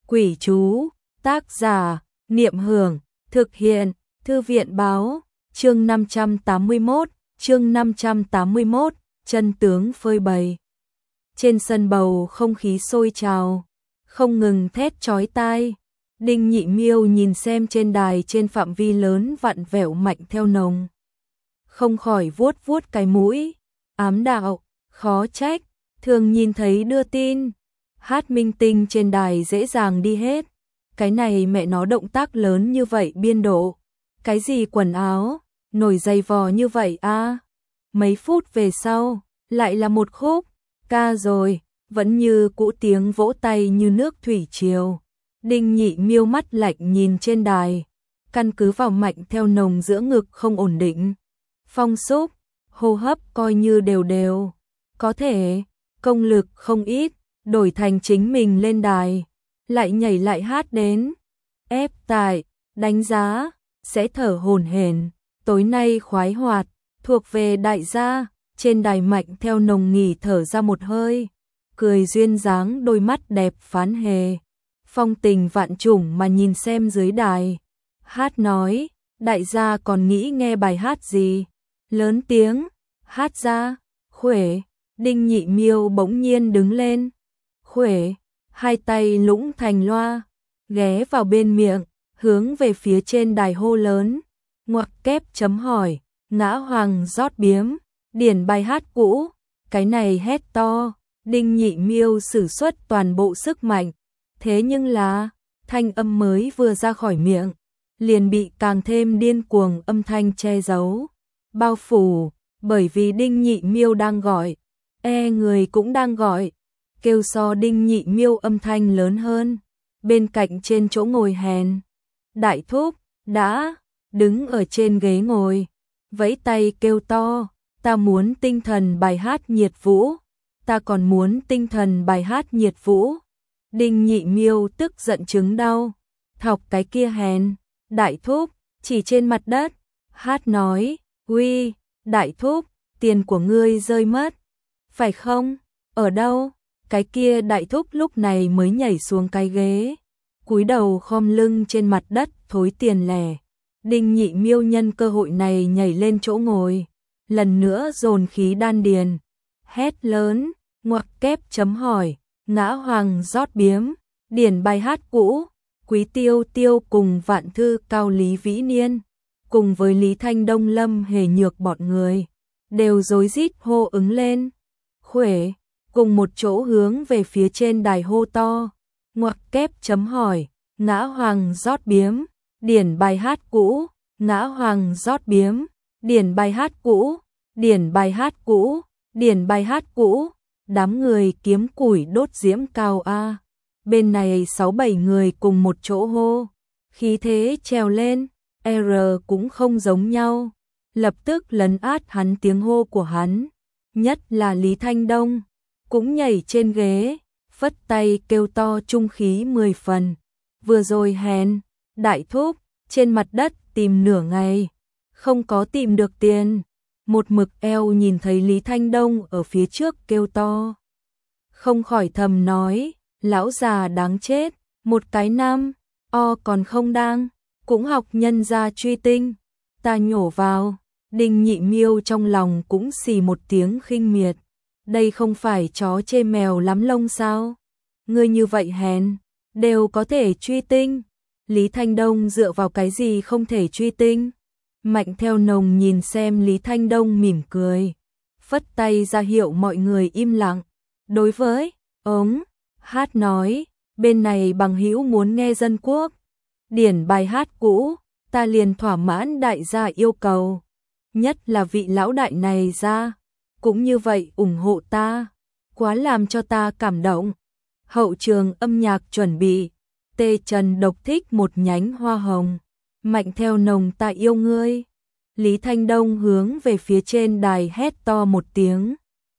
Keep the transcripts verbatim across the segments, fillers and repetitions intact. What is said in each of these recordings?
Quỷ chú, tác giả, Niệm Hưởng, thực hiện, Thư viện báo, chương năm trăm tám mươi mốt, chương năm trăm tám mươi mốt, chân tướng phơi bày. Trên sân bầu không khí sôi trào, không ngừng thét chói tai. Đinh Nhị Miêu nhìn xem trên đài trên phạm vi lớn vặn vẹo mạnh theo nồng. Không khỏi vuốt vuốt cái mũi, ám đạo, khó trách, thường nhìn thấy đưa tin. Hát minh tinh trên đài dễ dàng đi hết. Cái này mẹ nó động tác lớn như vậy biên độ. Cái gì quần áo, nổi giày vò như vậy a à? Mấy phút về sau, lại là một khúc, ca rồi, vẫn như cũ tiếng vỗ tay như nước thủy triều. Đinh Nhị Miêu mắt lạnh nhìn trên đài, căn cứ vào mạnh theo nồng giữa ngực không ổn định. Phong xúc, hô hấp coi như đều đều. Có thể, công lực không ít, đổi thành chính mình lên đài, lại nhảy lại hát đến. Ép tại, đánh giá, sẽ thở hổn hển, tối nay khoái hoạt, thuộc về đại gia. Trên đài mạnh theo nồng nghỉ thở ra một hơi, cười duyên dáng đôi mắt đẹp phán hề. Phong tình vạn trùng mà nhìn xem dưới đài. Hát nói, đại gia còn nghĩ nghe bài hát gì? Lớn tiếng, hát ra, Khuể. Đinh Nhị Miêu bỗng nhiên đứng lên. Khuể, hai tay lũng thành loa, ghé vào bên miệng, hướng về phía trên đài hô lớn. Ngoặc kép chấm hỏi, ngã hoàng rót biếm, điển bài hát cũ. Cái này hét to, Đinh Nhị Miêu sử xuất toàn bộ sức mạnh. Thế nhưng là, thanh âm mới vừa ra khỏi miệng, liền bị càng thêm điên cuồng âm thanh che giấu, bao phủ, bởi vì Đinh Nhị Miêu đang gọi, e người cũng đang gọi, kêu so Đinh Nhị Miêu âm thanh lớn hơn. Bên cạnh trên chỗ ngồi hèn, đại thúc, đã, đứng ở trên ghế ngồi, vẫy tay kêu to, ta muốn tinh thần bài hát nhiệt vũ, ta còn muốn tinh thần bài hát nhiệt vũ. Đinh Nhị Miêu tức giận chứng đau, thọc cái kia hèn, đại thúc, chỉ trên mặt đất, hát nói, uy, đại thúc, tiền của ngươi rơi mất, phải không, ở đâu, cái kia đại thúc lúc này mới nhảy xuống cái ghế, cúi đầu khom lưng trên mặt đất thối tiền lẻ. Đinh Nhị Miêu nhân cơ hội này nhảy lên chỗ ngồi, lần nữa dồn khí đan điền, hét lớn, ngoặc kép chấm hỏi. Ngã hoàng rót biếm, điển bài hát cũ. Quý Tiêu Tiêu cùng Vạn Thư Cao Lý Vĩ Niên, cùng với Lý Thanh Đông Lâm Hề Nhược bọn người, đều rối rít hô ứng lên. Khuể, cùng một chỗ hướng về phía trên đài hô to. Ngoặc kép chấm hỏi, ngã hoàng rót biếm, điển bài hát cũ. Ngã hoàng rót biếm, điển bài hát cũ, điển bài hát cũ, điển bài hát cũ. Đám người kiếm củi đốt diễm cao a. Bên này sáu bảy người cùng một chỗ hô, khí thế trèo lên, R cũng không giống nhau, lập tức lấn át hắn tiếng hô của hắn, nhất là Lý Thanh Đông, cũng nhảy trên ghế, phất tay kêu to trung khí mười phần. Vừa rồi hèn, đại thúc, trên mặt đất tìm nửa ngày, không có tìm được tiền. Một mực eo nhìn thấy Lý Thanh Đông ở phía trước kêu to, không khỏi thầm nói, lão già đáng chết, một cái nam, o còn không đang, cũng học nhân gia truy tinh, ta nhổ vào. Đinh Nhị Miêu trong lòng cũng xì một tiếng khinh miệt, đây không phải chó chê mèo lắm lông sao, ngươi như vậy hèn, đều có thể truy tinh. Lý Thanh Đông dựa vào cái gì không thể truy tinh? Mạnh theo nồng nhìn xem Lý Thanh Đông mỉm cười, phất tay ra hiệu mọi người im lặng. Đối với ống, hát nói, bên này bằng hữu muốn nghe dân quốc, điển bài hát cũ, ta liền thỏa mãn đại gia yêu cầu, nhất là vị lão đại này ra, cũng như vậy ủng hộ ta, quá làm cho ta cảm động. Hậu trường âm nhạc chuẩn bị, Tê Trần độc thích một nhánh hoa hồng. Mạnh theo nồng ta yêu ngươi. Lý Thanh Đông hướng về phía trên đài hét to một tiếng,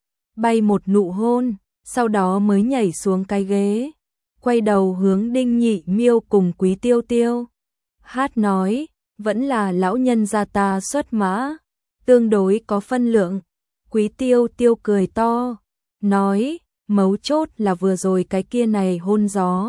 bay một nụ hôn, sau đó mới nhảy xuống cái ghế, quay đầu hướng Đinh Nhị Miêu cùng Quý Tiêu Tiêu. Hát nói, vẫn là lão nhân gia ta xuất mã, tương đối có phân lượng. Quý Tiêu Tiêu cười to, nói, mấu chốt là vừa rồi cái kia này hôn gió,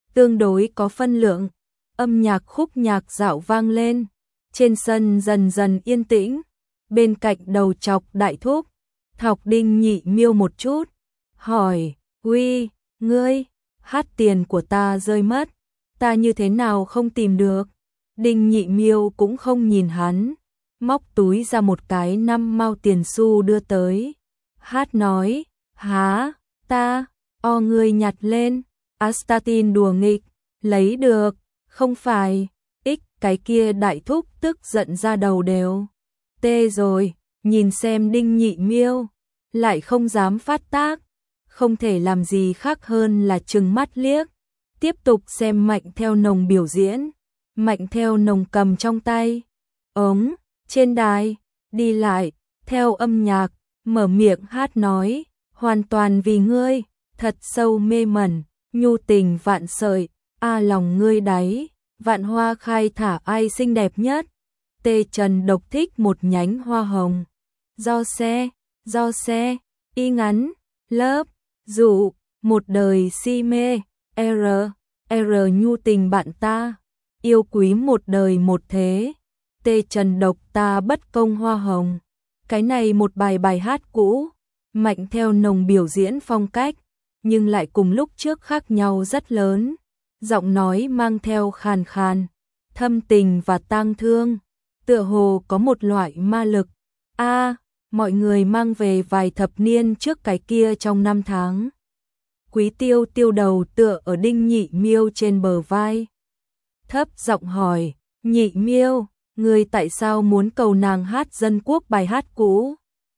tương đối có phân lượng, âm nhạc khúc nhạc dạo vang lên, trên sân dần dần yên tĩnh, bên cạnh đầu chọc đại thúc, thọc Đinh Nhị Miêu một chút, hỏi, uy, ngươi, hát tiền của ta rơi mất, ta như thế nào không tìm được, Đinh Nhị Miêu cũng không nhìn hắn, móc túi ra một cái năm mao tiền xu đưa tới, hát nói, há, ta, o ngươi nhặt lên, Astatin đùa nghịch, lấy được, không phải, ích cái kia đại thúc tức giận ra đầu đều, tê rồi, nhìn xem Đinh Nhị Miêu, lại không dám phát tác, không thể làm gì khác hơn là trừng mắt liếc, tiếp tục xem Mạnh Theo Nồng biểu diễn, Mạnh Theo Nồng cầm trong tay, ống, trên đài, đi lại, theo âm nhạc, mở miệng hát nói, hoàn toàn vì ngươi, thật sâu mê mẩn, nhu tình vạn sợi, a lòng ngươi đáy, vạn hoa khai thả ai xinh đẹp nhất, Tê Trần độc thích một nhánh hoa hồng, do xe, do xe, y ngắn, lớp, dụ, một đời si mê, R, R nhu tình bạn ta, yêu quý một đời một thế, Tê Trần độc ta bất công hoa hồng, cái này một bài bài hát cũ, Mạnh Theo Nồng biểu diễn phong cách, nhưng lại cùng lúc trước khác nhau rất lớn, giọng nói mang theo khàn khàn, thâm tình và tang thương, tựa hồ có một loại ma lực, a mọi người mang về vài thập niên trước cái kia trong năm tháng. Quý Tiêu tiêu đầu tựa ở Đinh Nhị Miêu trên bờ vai, thấp giọng hỏi, Nhị Miêu, ngươi tại sao muốn cầu nàng hát dân quốc bài hát cũ?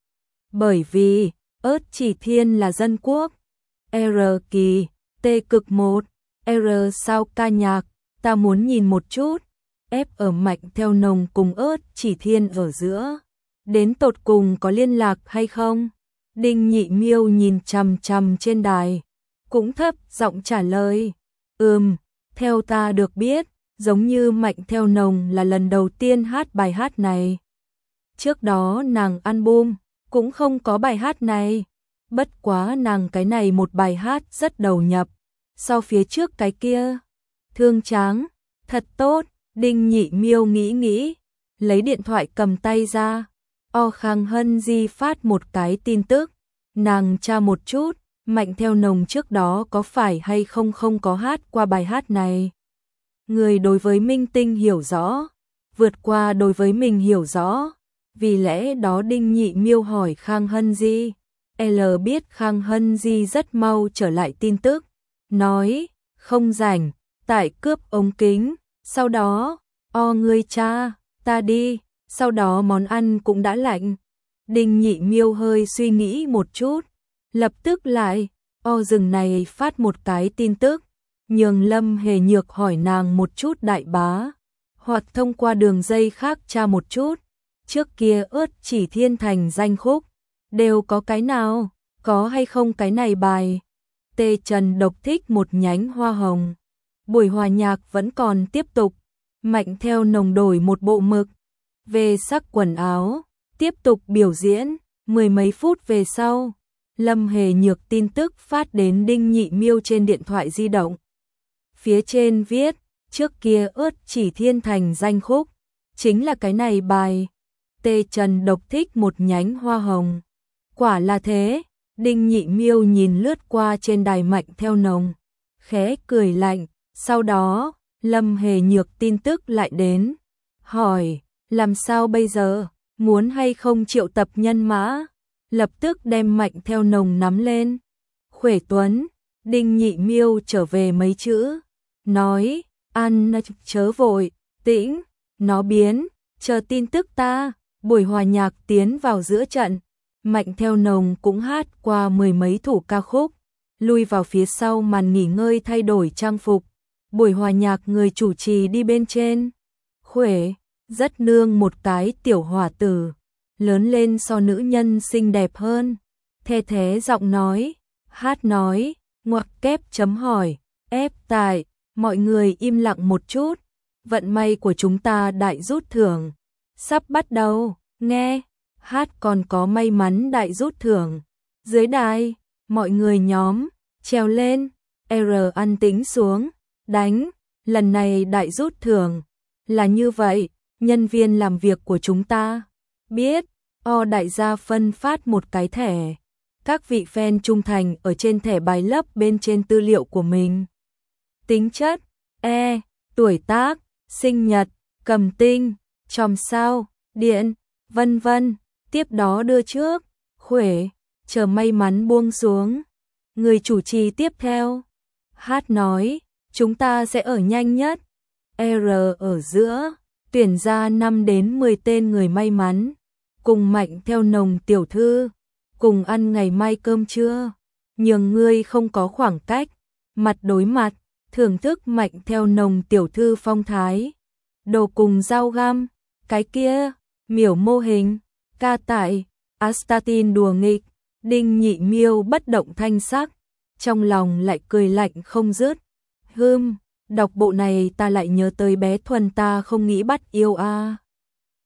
Bởi vì, ớt chỉ thiên là dân quốc, R kỳ, T cực một, R sao ca nhạc, ta muốn nhìn một chút, F ở Mạnh Theo Nồng cùng ớt chỉ thiên ở giữa, đến tột cùng có liên lạc hay không? Đinh Nhị Miêu nhìn chằm chằm trên đài, cũng thấp giọng trả lời, ừm, theo ta được biết, giống như Mạnh Theo Nồng là lần đầu tiên hát bài hát này. Trước đó nàng album cũng không có bài hát này, bất quá nàng cái này một bài hát rất đầu nhập, so phía trước cái kia. Thương Tráng, thật tốt, Đinh Nhị Miêu nghĩ nghĩ, lấy điện thoại cầm tay ra, O Khang Hân Di phát một cái tin tức, nàng tra một chút, Mạnh Theo Nồng trước đó có phải hay không không có hát qua bài hát này. Người đối với minh tinh hiểu rõ, vượt qua đối với mình hiểu rõ, vì lẽ đó Đinh Nhị Miêu hỏi Khang Hân Di, L biết Khang Hân Di rất mau trở lại tin tức, nói, không rảnh, tại cướp ống kính, sau đó, o ngươi cha, ta đi, sau đó món ăn cũng đã lạnh. Đinh Nhị Miêu hơi suy nghĩ một chút, lập tức lại, o rừng này phát một cái tin tức, nhường Lâm Hề Nhược hỏi nàng một chút đại bá, hoặc thông qua đường dây khác tra một chút, trước kia ớt chỉ thiên thành danh khúc, đều có cái nào, có hay không cái này bài. Tê Trần độc thích một nhánh hoa hồng, buổi hòa nhạc vẫn còn tiếp tục, Mạnh Theo Nồng đổi một bộ mực, về sắc quần áo, tiếp tục biểu diễn, mười mấy phút về sau, Lâm Hề Nhược tin tức phát đến Đinh Nhị Miêu trên điện thoại di động. Phía trên viết, trước kia ớt chỉ thiên thành danh khúc, chính là cái này bài. Tê Trần độc thích một nhánh hoa hồng. Quả là thế, Đinh Nhị Miêu nhìn lướt qua trên đài Mạnh Theo Nồng, khẽ cười lạnh, sau đó, Lâm Hề Nhược tin tức lại đến, hỏi, làm sao bây giờ, muốn hay không triệu tập nhân mã, lập tức đem Mạnh Theo Nồng nắm lên. Khuể Tuấn, Đinh Nhị Miêu trở về mấy chữ, nói, ăn chớ vội, tĩnh, nó biến, chờ tin tức ta, buổi hòa nhạc tiến vào giữa trận, Mạnh Theo Nồng cũng hát qua mười mấy thủ ca khúc, lui vào phía sau màn nghỉ ngơi thay đổi trang phục, buổi hòa nhạc người chủ trì đi bên trên, Khuể, rất nương một cái tiểu hỏa tử, lớn lên so nữ nhân xinh đẹp hơn, the thế giọng nói, hát nói, ngoặc kép chấm hỏi, ép tại, mọi người im lặng một chút, vận may của chúng ta đại rút thưởng, sắp bắt đầu, nghe, hát còn có may mắn đại rút thưởng, dưới đài, mọi người nhóm, trèo lên, R ăn tính xuống, đánh, lần này đại rút thưởng. Là như vậy, nhân viên làm việc của chúng ta. Biết, O đại gia phân phát một cái thẻ. Các vị fan trung thành ở trên thẻ bài lấp bên trên tư liệu của mình. Tính chất, E, tuổi tác, sinh nhật, cầm tinh, chòm sao, điện, vân vân. Tiếp đó đưa trước, khuể, chờ may mắn buông xuống. Người chủ trì tiếp theo. Hát nói, chúng ta sẽ ở nhanh nhất. R ở giữa, tuyển ra năm đến mười tên người may mắn. Cùng Mạnh theo Nồng tiểu thư, cùng ăn ngày mai cơm trưa. Nhường ngươi không có khoảng cách, mặt đối mặt, thưởng thức Mạnh theo Nồng tiểu thư phong thái. Đồ cùng dao găm, cái kia, miểu mô hình, ca tại, Astatin đùa nghịch, Đinh Nhị Miêu bất động thanh sắc, trong lòng lại cười lạnh không dứt. Hưm, đọc bộ này ta lại nhớ tới bé Thuần ta không nghĩ bắt yêu a. À.